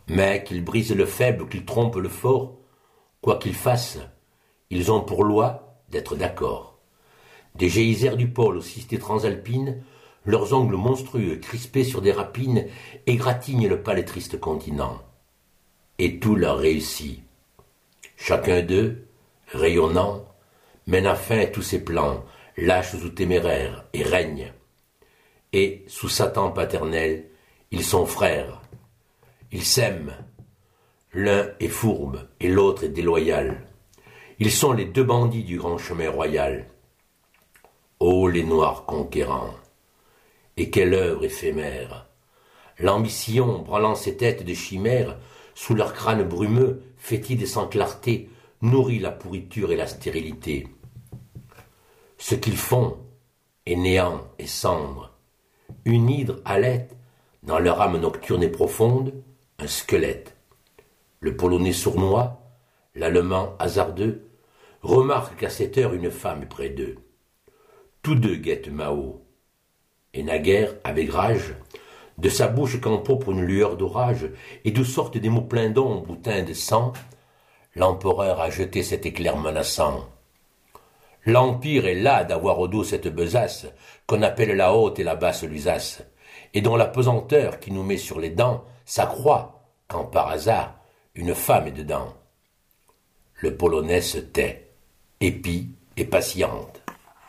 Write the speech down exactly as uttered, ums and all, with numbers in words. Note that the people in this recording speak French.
Mais qu'ils brisent le faible, qu'ils trompent le fort, quoi qu'ils fassent, ils ont pour loi d'être d'accord. Des geysers du pôle aux cités transalpines, leurs ongles monstrueux crispés sur des rapines égratignent le pâle et triste continent. Et tout leur réussit. Chacun d'eux, rayonnant, mène à fin tous ses plans, lâches ou téméraires, et règne. Et, sous Satan paternel, ils sont frères. Ils s'aiment. L'un est fourbe et l'autre est déloyal. Ils sont les deux bandits du grand chemin royal. Ô les noirs conquérants! Et quelle œuvre éphémère! L'ambition, branlant ses têtes de chimères, sous leurs crânes brumeux, fétides et sans clarté, nourrit la pourriture et la stérilité. Ce qu'ils font est néant et cendre. Une hydre halète, dans leur âme nocturne et profonde, un squelette. Le Polonais sournois, l'Allemand hasardeux, remarque qu'à cette heure une femme est près d'eux. Tous deux guettent Mao. Et naguère, avec rage, de sa bouche qu'empaubre une lueur d'orage, et d'où sortent des mots pleins d'ombre ou teints de sang, l'empereur a jeté cet éclair menaçant. L'Empire est las d'avoir au dos cette besace qu'on appelle la haute et la basse Lusace, et dont la pesanteur qui nous met sur les dents s'accroît quand par hasard une femme est dedans. Le Polonais se tait, épie et patiente.